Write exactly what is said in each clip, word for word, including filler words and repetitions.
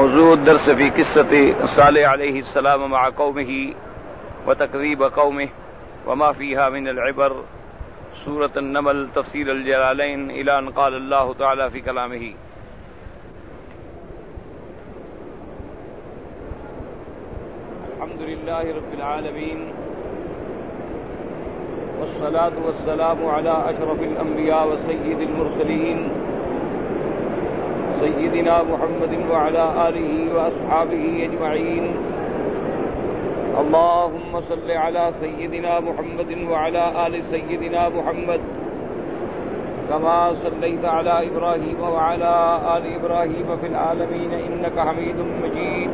موضوع الدرس في قصة صالح عليه السلام مع قومه وتكذيب قومه وما فيها من العبر، سورة النمل، تفسير الجلالين، إلى أن قال الله تعالى في كلامه: الحمد لله رب العالمين، والصلاة والسلام على أشرف الأنبياء وسيد المرسلين سيدنا محمد وعلى آله وأصحابه أجمعين. اللهم صل على سيدنا محمد وعلى آل سيدنا محمد كما صليت على إبراهيم وعلى آل إبراهيم في العالمين إنك حميد مجيد.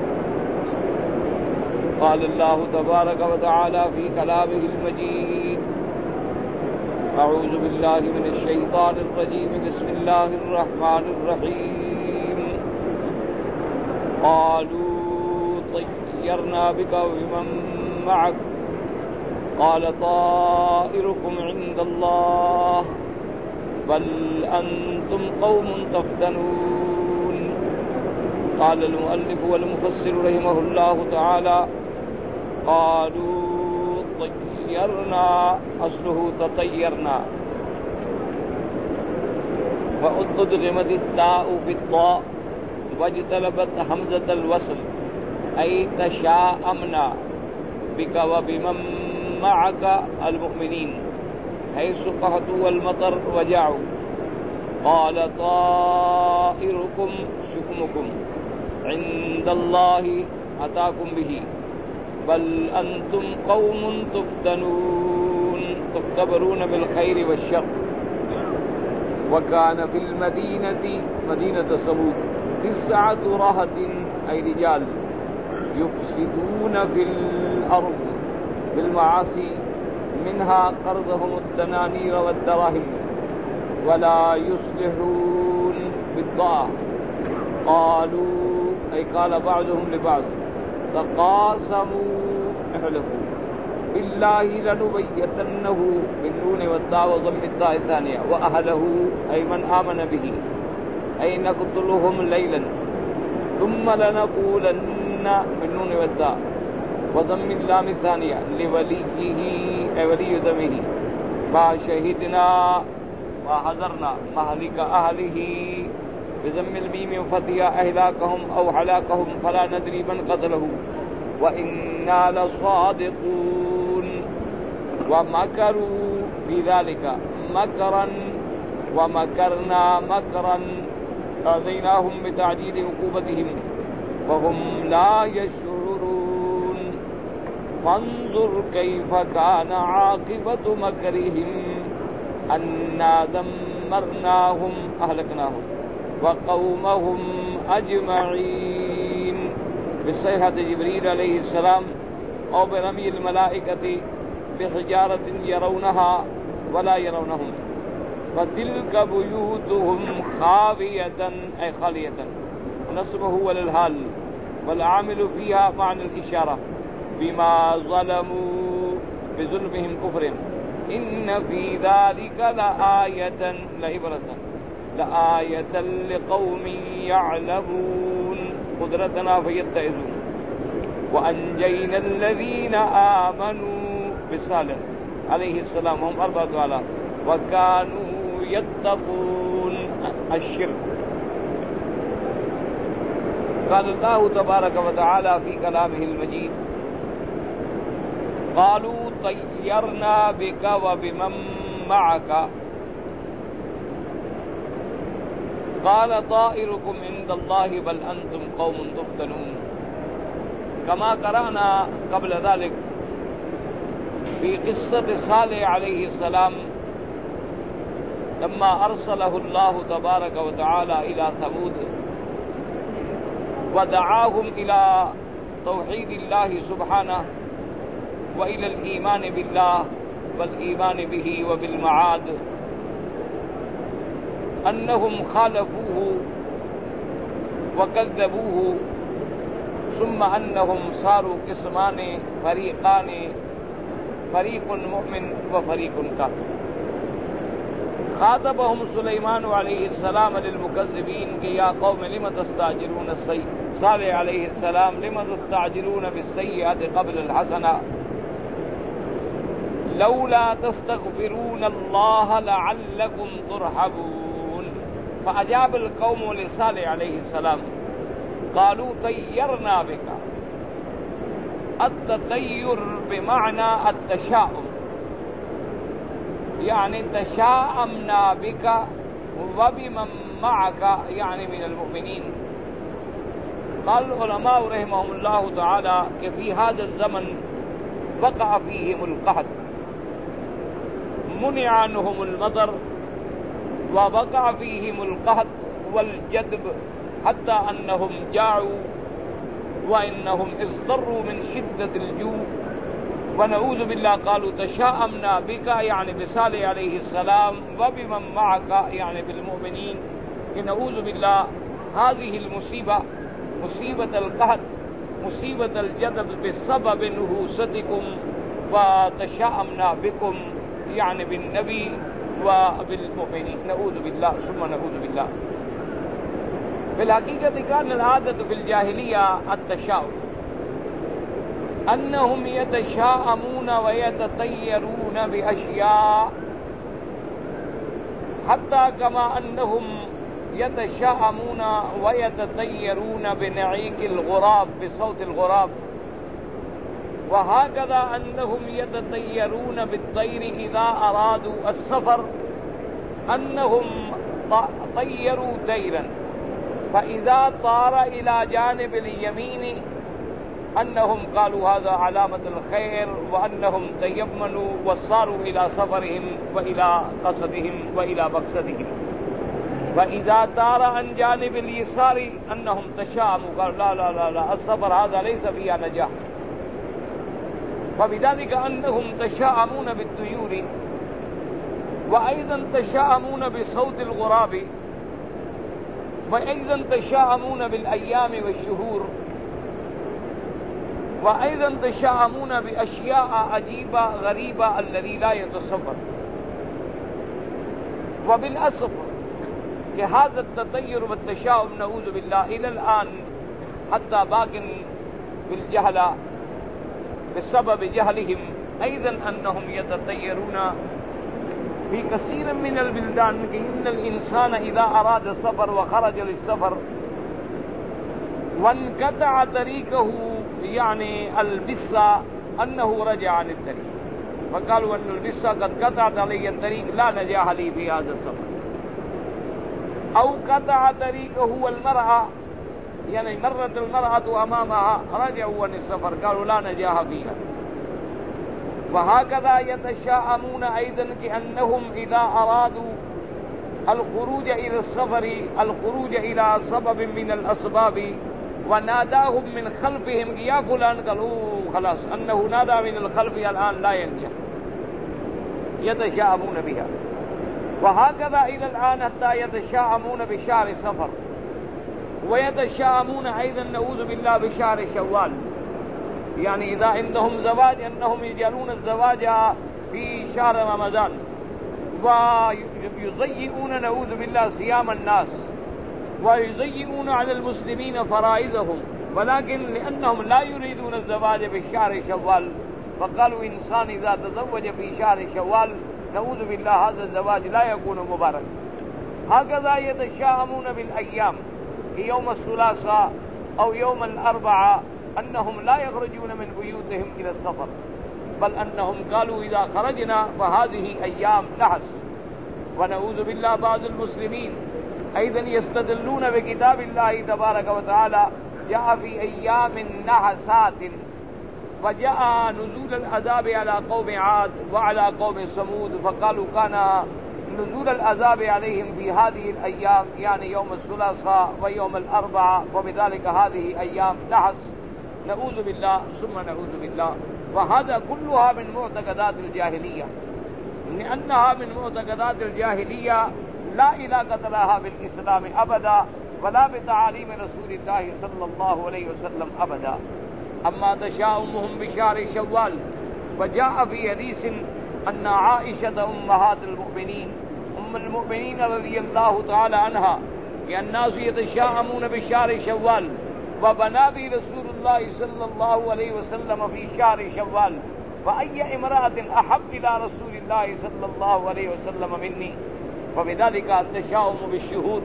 قال الله تبارك وتعالى في كلامه المجيد: أعوذ بالله من الشيطان الرجيم، بسم الله الرحمن الرحيم. قالوا طيرنا بك وبمن معك قال طائركم عند الله بل أنتم قوم تفتنون. قال المؤلف والمفسر رحمه الله تعالى: قالوا طيرنا أصله تطيرنا، وأدغمت التاء في الطاء واجتلبت حمزة الوصل، أي تشاءمنا بك وبمن معك المؤمنين حيث قحطوا المطر وجعوا. قال طائركم شكمكم عند الله أتاكم به بل أنتم قوم تفتنون تختبرون بالخير والشر. وكان في المدينة مدينة ثمود تسعة رهط، أي رجال، يفسدون في الأرض بالمعاصي، منها قرضهم الدنانير والدراهم ولا يصلحون بالطاعة. قالوا، أي قال بعضهم لبعض: تقاسموا احلفوا بالله لنبيتنه بالنون والتاء وضم التاء الثانية وأهله، أي من آمن به، أي نقتلهم ليلا ثم لنقولن بالنون والتاء وضم اللام الثانية لوليه، أي ولي دمه، ما شهدنا وحذرنا مهلك أهله بضم الميم وفتحها أهلاكهم أو هلاكهم فلا ندري من قتله وإنا لصادقون. ومكروا بذلك مكرا ومكرنا مكرا أرضيناهم بتعجيل عقوبتهم وهم لا يشعرون. فانظر كيف كان عاقبة مكرهم أنا دمرناهم أهلكناهم وقومهم أجمعين بصيحة جبريل عليه السلام أو برمي الملائكة بحجارة يرونها ولا يرونهم. فتلك بيوتهم خاوية، أي خالية، ونصبه هو للحال، والعامل فيها معنى الإشارة بما ظلموا بظلمهم كفرهم. إن في ذلك لآية لعبرة لآية لقوم يعلمون قدرتنا فيتعظون. وأنجينا الذين آمنوا بصالح عليه السلام، هم أربعة آلاف، وكانوا يتقون الشرك. قال الله تبارك وتعالى في كلامه المجيد: قالوا طيرنا بك وبمن معك قال طائركم عند الله بل أنتم قوم تفتنون. كما قرأنا قبل ذلك في قصة صالح عليه السلام لما أرسله الله تبارك وتعالى إلى ثمود ودعاهم إلى توحيد الله سبحانه وإلى الإيمان بالله والإيمان به وبالمعاد، أنهم خالفوه وكذبوه، ثم أنهم صاروا قسمان فريقان، فريق مؤمن وفريق كافر. خاطبهم سلیمان علیہ السلام للمکذبین کہ یا قوم لم تستعجلون السیئ صالح علیہ السلام لم تستعجلون بالسیئۃ قبل الحسنہ لولا تستغفرون اللہ لعلکم ترحمون فأجاب القوم لصالح علیہ السلام قالوا طیرنا بک. التطیر بمعنى التشاؤم، يعني تشاءمنا بك وبمن معك يعني من المؤمنين. قال العلماء رحمهم الله تعالى کہ في هذا الزمن وقع فيهم القحط، منع عنهم المطر ووقع فيهم القحط والجدب حتى أنهم جاعوا وإنهم اضطروا من شدة الجوع ونعوذ بالله. قالوا تشاءمنا بك يعني بصالح عليه السلام وبمن معك يعني بالمؤمنين. نعوذ بالله هذه المصيبة مصيبة القحط مصيبة الجدب بسبب نحوستكم وتشاءمنا بكم يعني بالنبي وبالمؤمنين. نعوذ بالله ثم نعوذ بالله. في الحقيقة كان العادة في الجاهلية التشاؤم، أنهم يتشاءمون ويتطيرون بأشياء حتى كما أنهم يتشاءمون ويتطيرون بنعيق الغراب بصوت الغراب، وهكذا أنهم يتطيرون بالطير إذا أرادوا السفر، أنهم طيروا طيرا فإذا طار إلى جانب اليمين أنهم قالوا هذا علامة الخير، وأنهم تيمنوا وصاروا إلى سفرهم وإلى قصدهم وإلى مقصدهم. وإذا طار عن جانب اليسار أنهم تشاءموا قالوا لا لا لا لا السفر هذا ليس فيها نجاح. فبذلك أنهم تشاءمون بالطيور، وأيضا تشاءمون بصوت الغراب، وأيضا تشاءمون بالأيام والشهور، وأيضا تشاءمون بأشياء عجيبة غريبة الذي لا يتصور. وبالأسف کہ هذا التطیر والتشاؤم نعوذ بالله إلى الآن حتى باق بالجهل بسبب جهلهم أيضا أنهم يتطيرون في كثير من البلدان. إن الإنسان إذا أراد السفر وخرج للسفر وانقطع طريقه يعني البسة أنه رجع عن الطريق، فقالوا أن البسة قد قطعت علي الطريق لا نجاح لي في هذا السفر. أو قطع طريقه المرأة يعني مرت المرأة أمامها رجعوا عن السفر قالوا لا نجاح فيها. وهكذا يتشاءمون أيضا كأنهم إذا أرادوا الخروج إلى السفر الخروج إلى سبب من الأسباب وناداهم من خلفهم يا فلان قالوا خلاص أنه نادى من الخلف الآن لا ينجح، يتشاءمون بها. وهكذا إلى الآن حتى يتشاءمون بشهر سفر، ويتشاءمون أيضا نعوذ بالله بشهر شوال، يعني إذا عندهم زواج أنهم يجعلون الزواج في شهر رمضان، ويضيئون نعوذ بالله صيام الناس، ويضيئون على المسلمين فرائضهم، ولكن لأنهم لا يريدون الزواج في شهر شوال فقالوا إنسان إذا تزوج في شهر شوال نعوذ بالله هذا الزواج لا يكون مبارك. هكذا يتشاءمون بالأيام في يوم الثلاثاء أو يوم الأربعاء أنهم لا يخرجون من بيوتهم إلى السفر، بل أنهم قالوا إذا خرجنا فهذه أيام نحس. ونعوذ بالله بعض المسلمين أيضا يستدلون بكتاب الله تبارك وتعالى جاء في أيام نحسات، وجاء نزول العذاب على قوم عاد وعلى قوم ثمود فقالوا كان نزول العذاب عليهم في هذه الأيام يعني يوم الثلاثاء ويوم الأربعاء، وبذلك هذه أيام نحس. نعوذ بالله ثم نعوذ بالله. وهذا كلها من معتقدات الجاهلية، لأنها من معتقدات الجاهلية لا علاقة لها بالإسلام أبدا ولا بتعاليم رسول الله صلى الله عليه وسلم أبدا. أما تشاؤمهم بشهر شوال وجاء في حديث أن عائشة أمهات المؤمنين أم المؤمنين رضي الله تعالى عنها کہ الناس يتشاءمون بشهر شوال وبنا بي رسول الله صلى الله عليه وسلم في شهر شوال وأي امرأة أحب إلى رسول الله صلى الله عليه وسلم مني وبذلك التشاؤم بالشهود.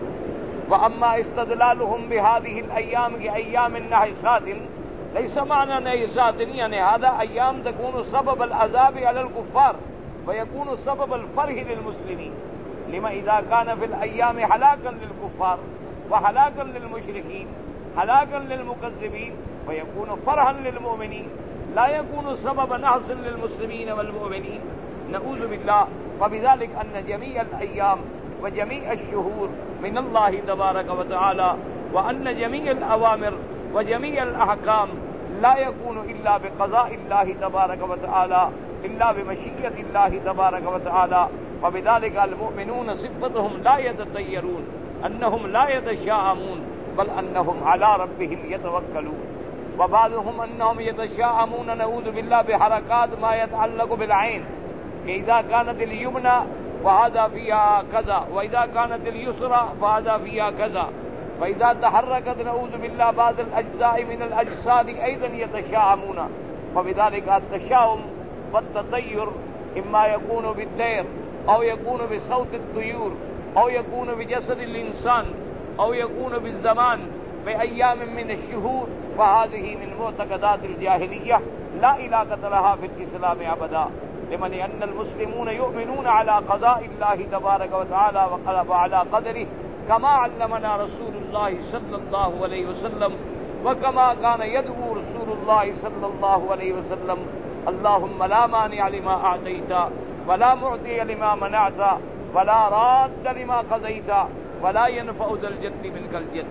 وأما استدلالهم بهذه الأيام كأيام نحسات ليس معنى نحسات يعني هذا أيام تكون سبب العذاب على الكفار ويكون سبب الفرح للمسلمين. لما إذا كان في الأيام هلاكا للكفار وهلاكا للمشركين هلاكا للمكذبين ويكون فرحا للمؤمنين لا يكون سبب نحس للمسلمين والمؤمنين نعوذ بالله. وبذلك أن جميع الأيام وجميع الشهور من الله تبارك وتعالى وأن جميع الأوامر وجميع الأحكام لا يكون إلا بقضاء الله تبارك وتعالى إلا بمشيئة الله تبارك وتعالى. وبذلك المؤمنون صفتهم لا يتطيرون أنهم لا يتشاءمون بل أنهم على ربهم يتوكلون. وبعضهم أنهم يتشاءمون نعوذ بالله بحركات ما يتعلق بالعين إذا كانت اليمنى فهذا فيها كذا وإذا كانت اليسرى فهذا فيها كذا فإذا تحركت نعوذ بالله بعض الأجزاء من الأجساد أيضا يتشاءمون. وبذلك التشاؤم والتطير إما يكون بالطير أو يكون بصوت الطيور أو يكون بجسد الإنسان أو يكون بالزمان بأيام من الشهور فهذه من معتقدات الجاهلية لا علاقة لها في الإسلام أبدا. لمن أن المسلمون يؤمنون على قضاء الله تبارك وتعالى وعلى قدره كما علمنا رسول الله صلى الله عليه وسلم وكما كان يدعو رسول الله صلى الله عليه وسلم اللهم لا مانع لما أعطيت ولا معطي لما منعت ولا راد لما قضيت ولا ينفع ذا الجد منك الجد.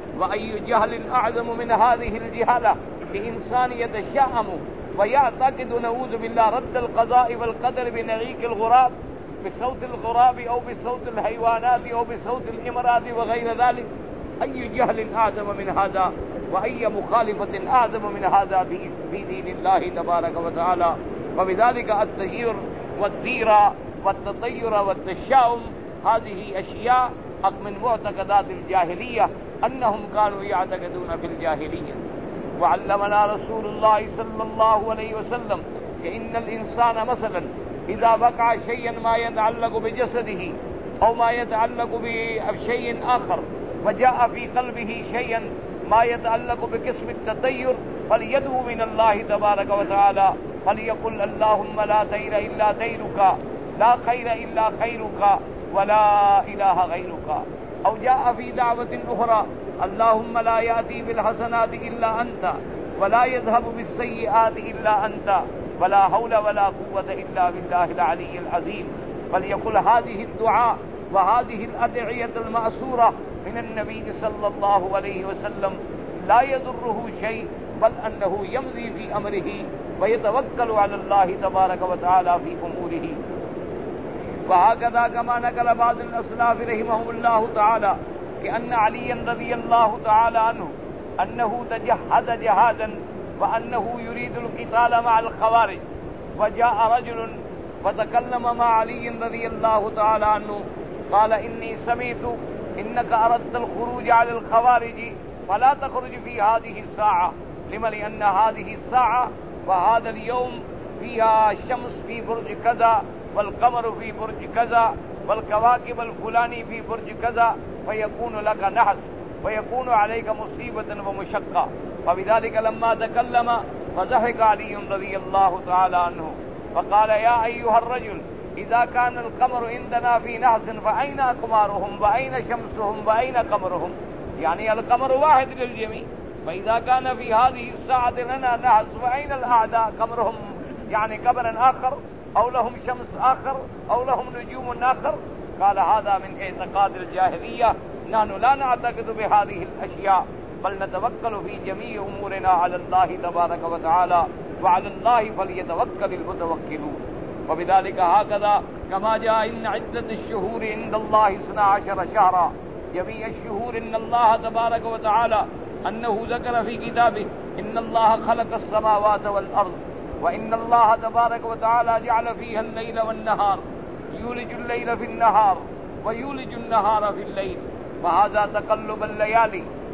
وأي جهل أعظم من هذه الجهالة لإنسان يتشائم ويعتقد نعوذ بالله رد القضاء والقدر بنعيق الغراب بصوت الغراب أو بصوت الحيوانات أو بصوت الإمرات وغير ذلك. أي جهل أعظم من هذا وأي مخالفة أعظم من هذا في دين الله تبارك وتعالى. وبذلك التغيير والديرة والتطير والتشاؤم هذه أشياء من معتقدات الجاهلية أنهم كانوا يعتقدون في الجاهلية. وعلمنا رسول الله صلى الله عليه وسلم إن الإنسان مثلا إذا وقع شيئا ما يتعلق بجسده أو ما يتعلق بشيء آخر وجاء في قلبه شيئا ما يتعلق بقسم التطير فليدعو من الله تبارك وتعالى فليقل اللهم لا خير إلا خيرك لا خير إلا خيرك ولا إله غيرك. أو جاء في دعوة أخرى اللهم لا يأتي بالحسنات إلا أنت ولا يذهب بالسيئات إلا أنت ولا حول ولا قوة إلا بالله العلي العظيم. فليقل هذه الدعاء وهذه الأدعية المأثورة من النبي صلى الله عليه وسلم لا يضره شيء بل أنه يمضي في أمره ويتوكل على الله تبارك وتعالى في أموره. وهكذا كما نقل بعض الأسلاف رحمهم الله تعالى كأن عليا رضي الله تعالى عنه أنه تجهز جهازا وأنه يريد القتال مع الخوارج وجاء رجل وتكلم مع علي رضي الله تعالى عنه قال إني سمعت إنك أردت الخروج على الخوارج فلا تخرج في هذه الساعة. لما لأن هذه الساعة وهذا اليوم فيها الشمس في برج كذا والقمر في برج كذا والكواكب الفلاني في برج كذا فيكون لك نحس ويكون عليك مصيبة ومشقة. وبذلك لما تكلم فضحك علي رضي الله تعالى عنه فقال يا أيها الرجل إذا كان القمر عندنا في نحس فأين أقمارهم وأين شمسهم وأين قمرهم؟ يعني القمر واحد للجميع فإذا كان في هذه الساعة لنا نحس فأين الأعداء قمرهم يعني قمر آخر أو لهم شمس آخر أو لهم نجوم آخر؟ قال هذا من اعتقاد الجاهلية نحن لا نعتقد بهذه الأشياء بل نتوكل في جميع أمورنا على الله تبارك وتعالى وعلى الله فليتوكل المتوكلون. وبذلك هكذا كما جاء إن عدة الشهور عند الله اثنا عشر شهرا جميع الشهور إن الله تبارك وتعالى أنه ذكر في كتابه إن الله خلق السماوات والأرض وإن الله تبارك وتعالى جعل فيها الليل والنهار يولج الليل في النهار ويولج النهار في الليل. فهذا تقلب الليالي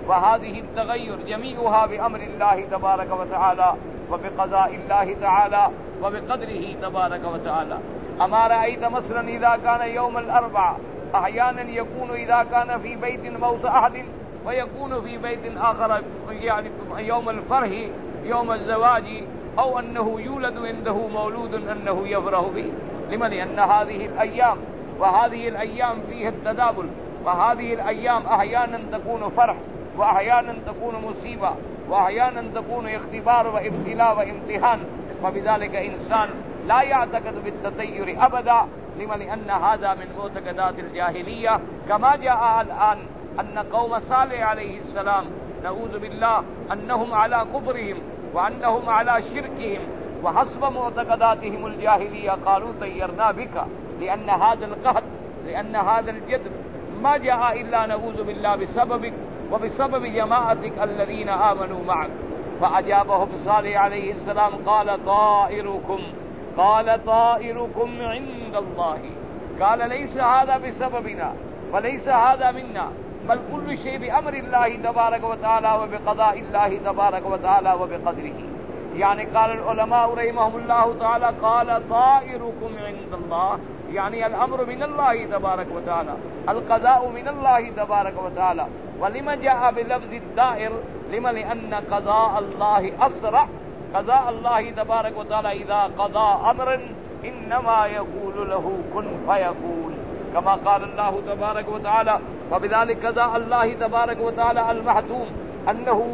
وهذه التغير جميعها بأمر الله تبارك وتعالى وبقضاء الله تعالى وبقدره تبارك وتعالى. أما رأيت مثلا إذا كان يوم الأربعاء أحيانا يكون إذا كان في بيت موت أحد ويكون في بيت آخر يعني يوم الفرح يوم الزواج أو أنه يولد عنده مولود أنه يفرح به. لما؟ لأن هذه الأيام وهذه الأيام فيها التدابل، وهذه الأيام أحيانا تكون فرح وأحيانا تكون مصيبة وأحيانا تكون اختبار وابتلاء وامتحان، وبذلك إنسان لا يعتقد بالتطير أبدا. لما؟ لأن هذا من معتقدات الجاهلية، كما جاء الآن أن قوم صالح عليه السلام نعوذ بالله أنهم على كفرهم وأنهم على شركهم وحسب معتقداتهم الجاهلية قالوا طيرنا بك، لأن هذا القهر لأن هذا الجدب ما جاء إلا نعوذ بالله بسببك وبسبب جماعتك الذين آمنوا معك. فأجابهم صالح عليه السلام قال طائركم قال طائركم عند الله، قال ليس هذا بسببنا وليس هذا منا، بل كل شيء بأمر الله تبارك وتعالى وبقضاء الله تبارك وتعالى وبقدره. يعني قال العلماء رحمهم الله تعالى قال طائركم عند الله، يعني الأمر من الله تبارك وتعالى، القضاء من الله تبارك وتعالى. ولما جاء بلفظ الدائر؟ لما؟ لأن قضاء الله أسرع. قضاء الله تبارك وتعالى إذا قضى أمرا إنما يقول له كن فيكون، كما قال الله تبارك وتعالى وبذلك قضاء الله تبارك وتعالى المحتوم أنه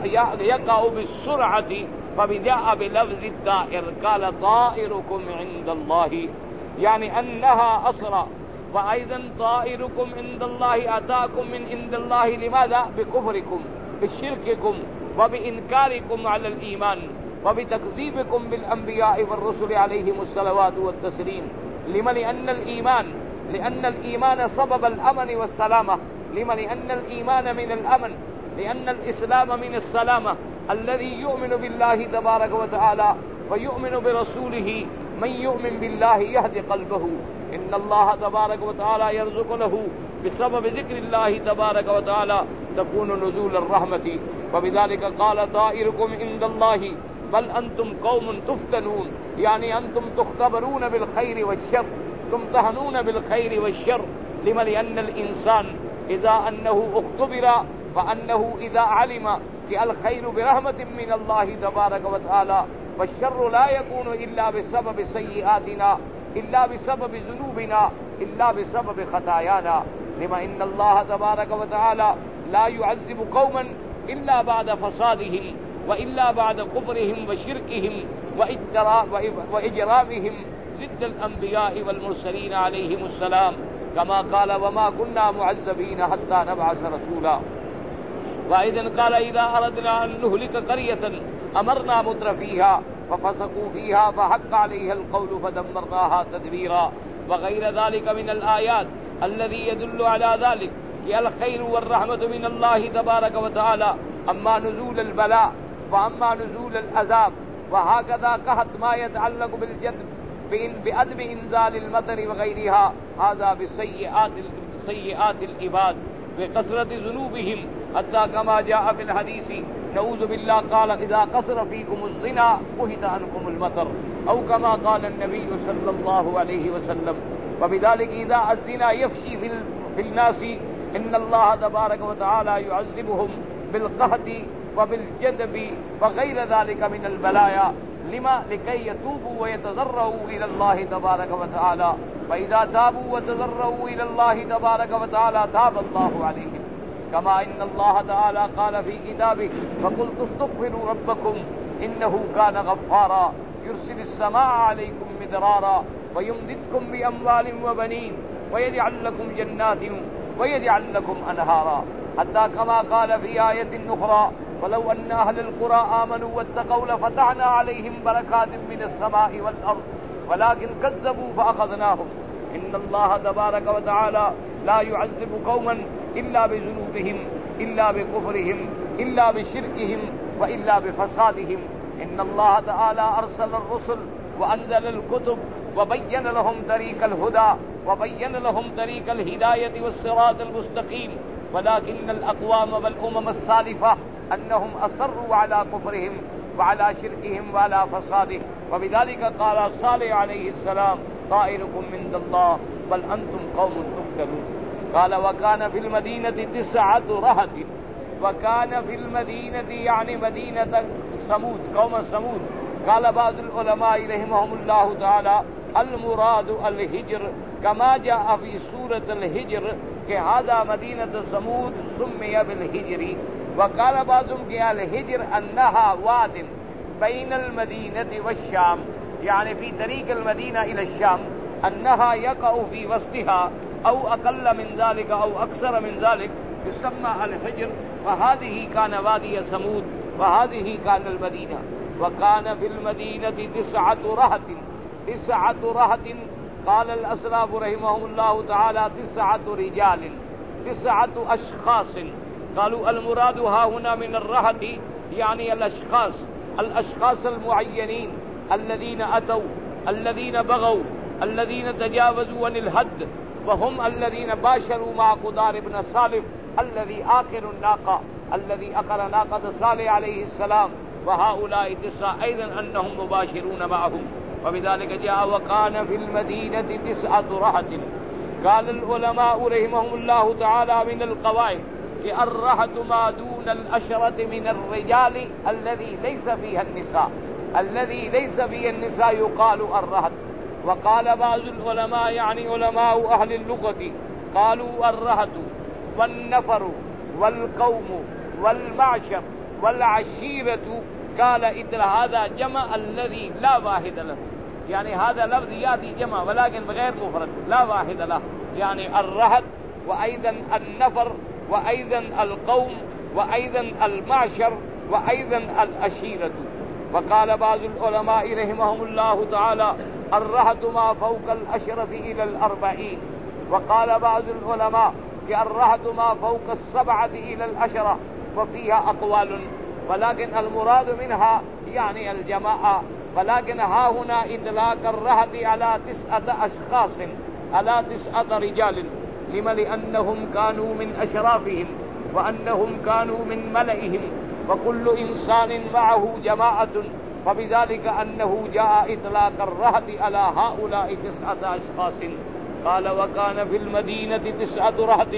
يقع بالسرعة، فبجاء بلفظ الدائر قال طائركم عند الله، يعني أنها أسرع. وأيضا طائركم عند الله أتاكم من عند الله، لماذا؟ بكفركم بشرككم وبإنكاركم على الإيمان وبتكذيبكم بالأنبياء والرسل عليهم الصلوات والتسليم. لما؟ لأن الإيمان لأن الإيمان سبب الأمن والسلامة. لما؟ لأن الإيمان من الأمن، لأن الإسلام من السلامة. الذي يؤمن بالله تبارك وتعالى ويؤمن برسوله، من يؤمن بالله يهدي قلبه. إن الله تبارك وتعالى يرزق له بسبب ذكر الله تبارك وتعالى تكون نزول الرحمة. وبذلك قال طائركم عند الله بل أنتم قوم تفتنون، يعني أنتم تختبرون بالخير والشر، تمتحنون بالخير والشر. لما؟ لأن الإنسان إذا أنه اختبر فأنه إذا علم في الخير برحمة من الله تبارك وتعالى، والشر لا يكون إلا بسبب سيئاتنا، إلا بسبب ذنوبنا، إلا بسبب خطايانا. لما؟ إن الله تبارك وتعالى لا يعذب قوما إلا بعد فسادهم وإلا بعد كفرهم وشركهم وإجرامهم ضد الأنبياء والمرسلين عليهم السلام، كما قال وما كنا معذبين حتى نبعث رسولا. وإذن قال إذا أردنا أن نهلك قرية أمرنا متر فيها ففسقوا فيها فحق عليها القول فدمرناها تدميرا. وغير ذلك من الآيات الذي يدل على ذلك هي الخير والرحمة من الله تبارك وتعالى. أما نزول البلاء وأما نزول العذاب، وهكذا قحط ما يتعلق بالجدب بأدم إنزال المطر وغيرها، هذا بسيئات سيئات العباد بكثرة ذنوبهم، حتى كما جاء في الحديث نعوذ بالله قال إذا قصر فيكم الزنا أهد عنكم المطر، أو كما قال النبي صلى الله عليه وسلم. وبذلك إذا الزنا يفشي في الناس إن الله تبارك وتعالى يعذبهم بالقحط وبالجدب وغير ذلك من البلايا. لما؟ لكي يتوبوا ويتضرعوا إلى الله تبارك وتعالى، فإذا تابوا وتضرعوا إلى الله تبارك وتعالى تاب الله عليهم. كما إن الله تعالى قال في كتابه فقلت استغفروا ربكم إنه كان غفارا يرسل السماء عليكم مدرارا ويمددكم بأموال وبنين ويجعل لكم جنات ويجعل لكم أنهارا. حتى كما قال في آية أخرى ولو أن أهل القرى آمنوا واتقوا لفتحنا عليهم بركات من السماء والأرض ولكن كذبوا فأخذناهم. إن الله تبارك وتعالى لا يعذب قوما إلا بذنوبهم، إلا بكفرهم، إلا بشركهم، وإلا بفسادهم. إن الله تعالى أرسل الرسل وأنزل الكتب وبين لهم طريق الهدى وبين لهم طريق الهداية والصراط المستقيم، ولكن الأقوام والأمم السالفة أنهم أصروا على كفرهم وعلى شركهم وعلى فساده، وبذلك قال صالح عليه السلام طائركم عند الله بل أنتم قوم تفتنون. قال وكان في المدينة تسعة رهط، وكان في المدينة يعني مدينة ثمود قوم ثمود. قال بعض العلماء رحمهم الله تعالى المراد الهجر كما جاء في سورة الهجر کہ هذا مدینة ثمود سمي بالهجر. وقال بعضهم کہ الهجر انها واد بين المدينة والشام، يعني في طريق المدينة إلى الشام، انها يقع في وسطها او اقل من ذلك او اكثر من ذلك يسمى الهجر. وهذه كان وادي ثمود وهذه كان المدينة. وكان في المدينة تسعة رهط، تسعة رهط. قال الأسلاف رحمهم الله تعالى تسعة رجال، تسعة أشخاص. قالوا المراد ها هنا من الرهط يعني الأشخاص، الأشخاص المعينين الذين أتوا، الذين بغوا، الذين تجاوزوا عن الحد، وهم الذين باشروا مع قدار بن صالح الذي آخر الناقة، الذي أقر ناقة صالح عليه السلام. وهؤلاء تسعة أيضا أنهم مباشرون معهم. وبذلك جاء وكان في المدينة تسعة رهط. قال العلماء رحمهم الله تعالى من القواعد الرهط ما دون العشرة من الرجال الذي ليس فيها النساء، الذي ليس فيه النساء يقال الرهط. وقال بعض العلماء يعني علماء أهل اللغة قالوا الرهط والنفر والقوم والمعشر والعشيرة. قال إذن هذا جمع الذي لا واحد له، يعني هذا لفظ يأتي جمع ولكن بغير مفرد لا واحد له، يعني الرهط وأيضا النفر وأيضا القوم وأيضا المعشر وأيضا العشيرة. وقال بعض العلماء رحمهم الله تعالى الرهط ما فوق العشرة إلى الأربعين. وقال بعض العلماء الرهط ما فوق السبعة إلى العشرة، وفيها أقوال، ولكن المراد منها يعني الجماعة. ولكن ها هنا إطلاق الرهط على تسعة أشخاص، على تسعة رجال. لما؟ لأنهم كانوا من أشرافهم وأنهم كانوا من ملئهم، وكل إنسان معه جماعة، فبذلك أنه جاء إطلاق الرهط على هؤلاء تسعة أشخاص. قال وكان في المدينة تسعة رهط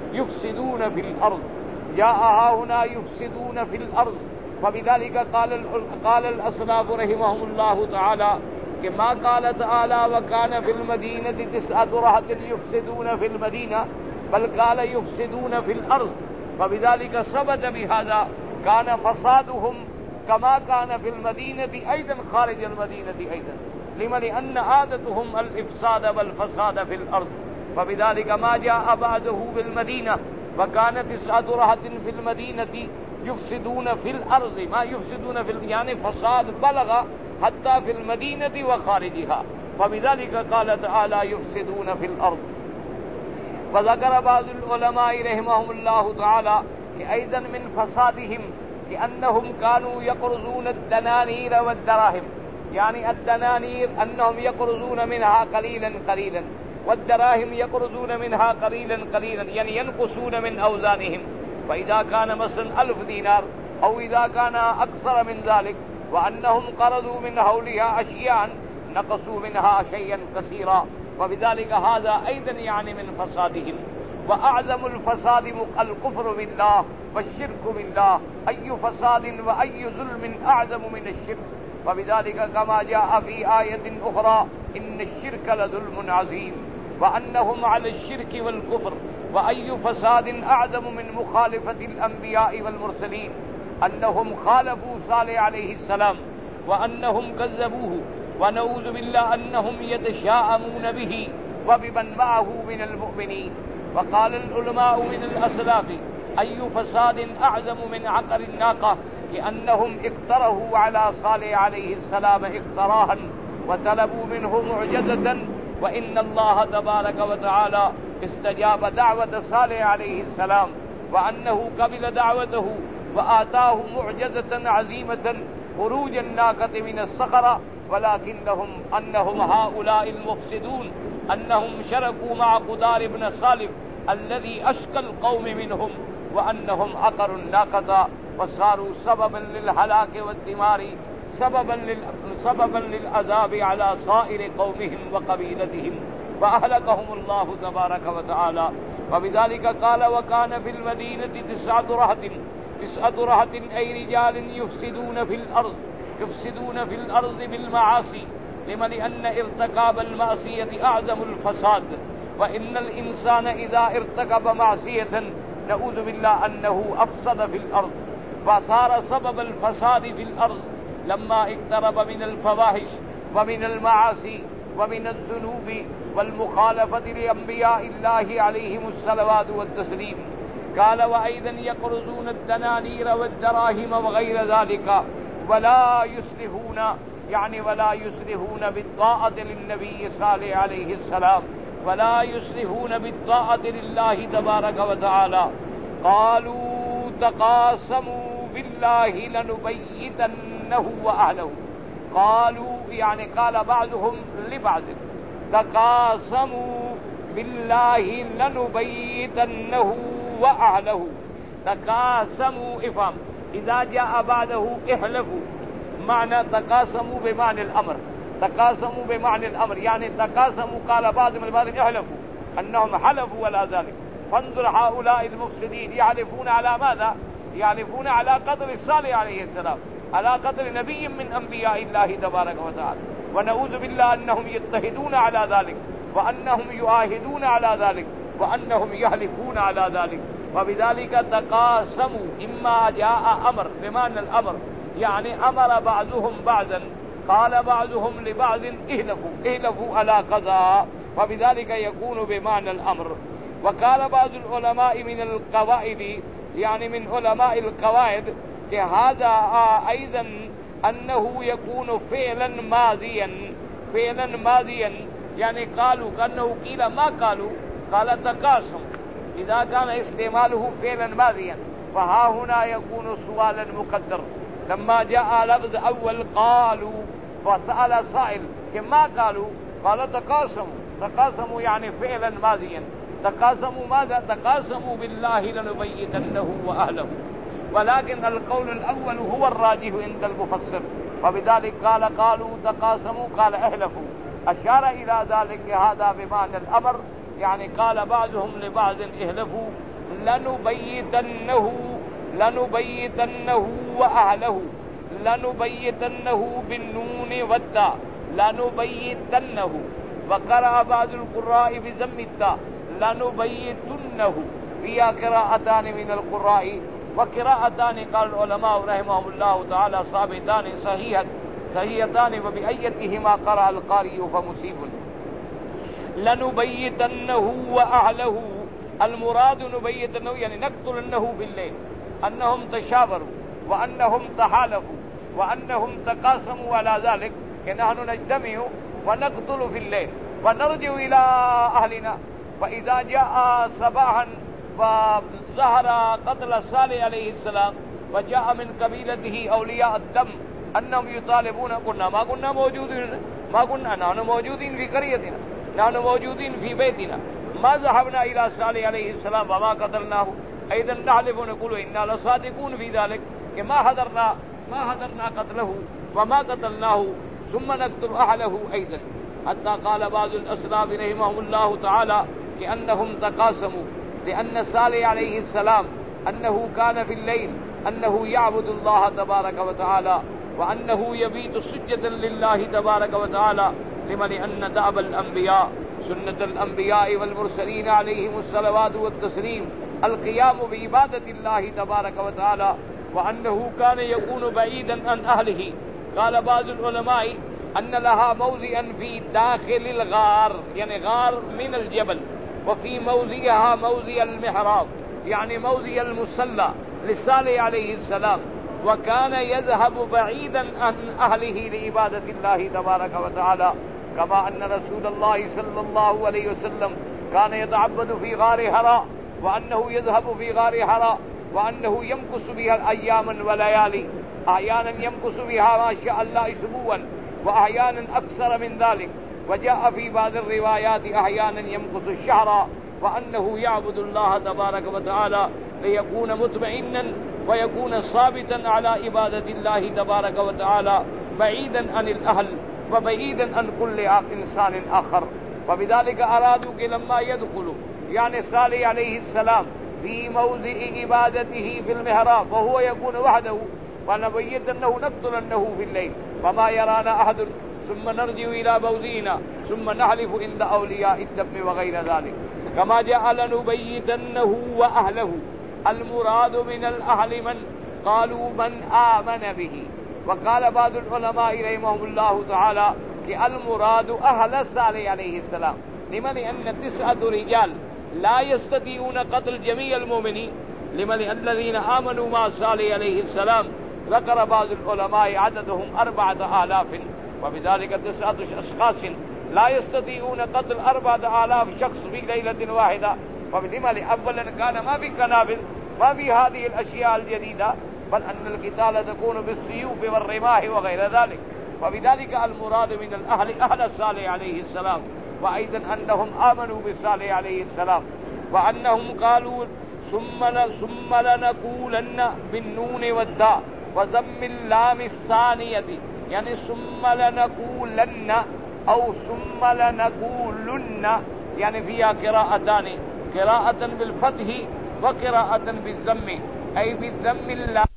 يفسدون في الأرض. جاء هنا يفسدون في الأرض. فبذلك قال قال الأسلاف رحمهم الله تعالى كما قال تعالى وكان في المدينة تسعة رهط يفسدون في المدينة، بل قال يفسدون في الأرض. فبذلك ثبت بهذا كان فسادهم كما كان في المدينة أيضا خارج المدينة أيضا. لما؟ لأن عادتهم الإفساد والفساد في الأرض. فبذلك ما جاء بعده بالمدينة وكان تسعة رهط في المدينة يفسدون في الأرض، ما يفسدون في يعني فساد بلغ حتى في المدينة وخارجها. فبذلك قال تعالى يفسدون في الأرض. وذكر بعض العلماء رحمهم الله تعالى أيضا من فسادهم لأنهم كانوا يقرضون الدنانير والدراهم، يعني الدنانير أنهم يقرضون منها قليلا قليلا، والدراهم يقرضون منها قليلا قليلا، يعني ينقصون من أوزانهم. فإذا كان مثلا ألف دينار أو إذا كان أكثر من ذلك، وأنهم قرضوا من هولها أشياء نقصوا منها شيئا كثيرا. وبذلك هذا أيضا يعني من فسادهم. وأعظم الفساد الكفر بالله والشرك بالله. أي فساد وأي ظلم أعظم من الشرك. وبذلك كما جاء في آية أخرى إن الشرك لظلم عظيم، وأنهم على الشرك والكفر. وأي فساد أعظم من مخالفة الأنبياء والمرسلين، أنهم خالفوا صالح عليه السلام وأنهم كذبوه، ونعوذ بالله أنهم يتشاءمون به وبمن معه من المؤمنين. وقال العلماء من الأسلاف أي فساد أعظم من عقر الناقة، لأنهم اقترهوا على صالح عليه السلام اقتراها وطلبوا منه معجزة، وإن الله تبارك وتعالى استجاب دعوة صالح عليه السلام، وأنه قبل دعوته وآتاه معجزة عظيمة خروج الناقة من الصخرة. ولكنهم أنهم هؤلاء المفسدون أنهم شركوا مع قدار بن صالح الذي أشقى القوم منهم وأنهم عقروا الناقة وصاروا سببا للهلاك والدمار سببا لل... سببا للعذاب على صائر قومهم وقبيلتهم فأهلكهم الله تبارك وتعالى. وبذلك قال وكان في المدينة تسعة رهط تسعة رهط أي رجال يفسدون في الأرض يفسدون في الأرض بالمعاصي لما لأن ارتكاب المعصية أعظم الفساد. وإن الإنسان إذا ارتكب معصية نعوذ بالله أنه أفسد في الأرض فصار سبب الفساد في الأرض لما اقترب من الفواحش ومن المعاصي ومن الذنوب والمخالفة لأنبياء الله عليهم الصلوات والتسليم. قال وأيضا يقرضون الدنانير والدراهم وغير ذلك ولا يصلحون يعني ولا يصلحون بالطاعة للنبي صالح عليه السلام ولا يصلحون بالطاعة لله تبارك وتعالى. قالوا تقاسموا بالله لنبيتنه وأهله. قالوا يعني قال بعضهم لبعض تقاسموا بالله لنبيتنه وأهله. تقاسموا إفهام إذا جاء بعده احلفوا معنى تقاسموا بمعنى الأمر تقاسموا بمعنى الأمر يعني تقاسموا قال بعض من بعض احلفوا أنهم حلفوا ولا ذلك. فانظر هؤلاء المفسدين يحلفون على ماذا؟ يحلفون على قتل صالح عليه السلام على قتل نبي من أنبياء الله تبارك وتعالى ونعوذ بالله أنهم يتحدون على ذلك وأنهم يعاهدون على ذلك وأنهم يحلفون على ذلك. وبذلك تقاسموا إما جاء أمر بمعنى الأمر يعني أمر بعضهم بعضا قال بعضهم لبعض اهلفوا اهلفوا على قضاء وبذلك يكون بمعنى الأمر. وقال بعض العلماء من القواعد يعني من علماء القواعد هذا أيضا أنه يكون فعلا ماضيا فعلا ماضيا يعني قالوا كأنه قيل ما قالوا قال تقاسم إذا كان استعماله فعلا ماضيا فها هنا يكون سؤالا مقدر. لما جاء لفظ أول قالوا فسأل سائل كما قالوا قال تقاسموا تقاسموا يعني فعلا ماضيا. تقاسموا ماذا؟ تقاسموا بالله لنبيتنه وأهله. ولكن القول الأول هو الراجح عند المفسر وبذلك قال قالوا تقاسموا قال احلفوا أشار إلى ذلك هذا بمعنى الأمر يعني قال بعضهم لبعض احلفوا لنبيتنه لنبيتنه وأهله لنبيتنه بالنون والتاء لنبيتنه. وقرأ بعض القراء بضم التاء لنبيتنه. فيها قراءتان من القراء وقراءتان قال العلماء رحمهم الله تعالى صابتان صحيحة صحيحتان وبأيتهما قرأ القارئ فمصيب. لنبيتنه وأهله المراد نبيتنه يعني نقتلنه بالليل أنهم تشاوروا وأنهم تحالفوا وأنهم تقاسموا على ذلك نحن نجتمع ونقتل في الليل ونرجع إلى أهلنا. فإذا جاء صباحا فظهر قتل صالح عليه السلام وجاء من قبيلته أولياء الدم أنهم يطالبون قلنا ما كنا موجودين ما كنا نحن موجودين في قريتنا نحن موجودين في بيتنا ما ذهبنا إلى صالح عليه السلام وما قتلناه. أيضا نحلف ونقول إنا لصادقون في ذلك ما حضرنا ما حضرنا قتله وما قتلناه ثم نقتل أهله أيضا. حتى قال بعض الأسلاف رحمهم الله تعالى كأنهم تقاسموا لأن صالح عليه السلام أنه كان في الليل أنه يعبد الله تبارك وتعالى وأنه يبيت سجدا لله تبارك وتعالى لما لأن دأب الأنبياء سنة الأنبياء والمرسلين عليهم الصلوات والتسليم القيام بعبادة الله تبارك وتعالى وأنه كان يكون بعيدا عن أهله. قال بعض العلماء أن لها موضعا في داخل الغار يعني غار من الجبل وفي موضعها موضع المحراب يعني موضع المصلى لصالح عليه السلام وكان يذهب بعيدا عن أهله لعبادة الله تبارك وتعالى كما أن رسول الله صلى الله عليه وسلم كان يتعبد في غار حراء وأنه يذهب في غار حراء وأنه يمكث بها أياما وليالي أحيانا يمكث بها ما شاء الله أسبوعا وأحيانا أكثر من ذلك. وجاء في بعض الروايات أحيانا يمكث الشهر وأنه يعبد الله تبارك وتعالى ليكون مطمئنا ويكون ثابتا على عبادة الله تبارك وتعالى بعيدا عن الأهل وبعيدا عن كل إنسان آخر. وبذلك أرادوا کہ لما يدخلوا يعني صالح عليه السلام في موضع عبادته في المحراب وهو يكون وحده فنبيتنه نقتلنه في الليل وما يرانا أحد ثم نرجع إلى موضعنا ثم نحلف عند أولياء الدم وغير ذلك كما جعل نبيتنه وأهله. المراد من الأهل من قالوا من آمن به. وقال بعض العلماء رحمهم الله تعالى کہ المراد أهل صالح عليه السلام لمن أن تسعة رجال لا يستطيعون قتل جميع المؤمنين لمن الذين آمنوا مع صالح عليه السلام. ذكر بعض العلماء عددهم أربعة آلاف وبذلك تسعة أشخاص لا يستطيعون قتل أربعة آلاف شخص في ليلة واحدة. وبالعمل أولا كان ما في قنابل ما في هذه الأشياء الجديدة بل أن القتال تكون بالسيوف والرماح وغير ذلك. وبذلك المراد من الأهل أهل صالح عليه السلام وأيضا أنهم آمنوا بصالح عليه السلام وأنهم قالوا ثم ثم لنقولن بالنون والداء وضم اللام الثانية يعني ثم لنقولن أو ثم لنقولن يعني فيها قراءتان قراءة بالفتح وقراءة بالضم أي بالضم اللام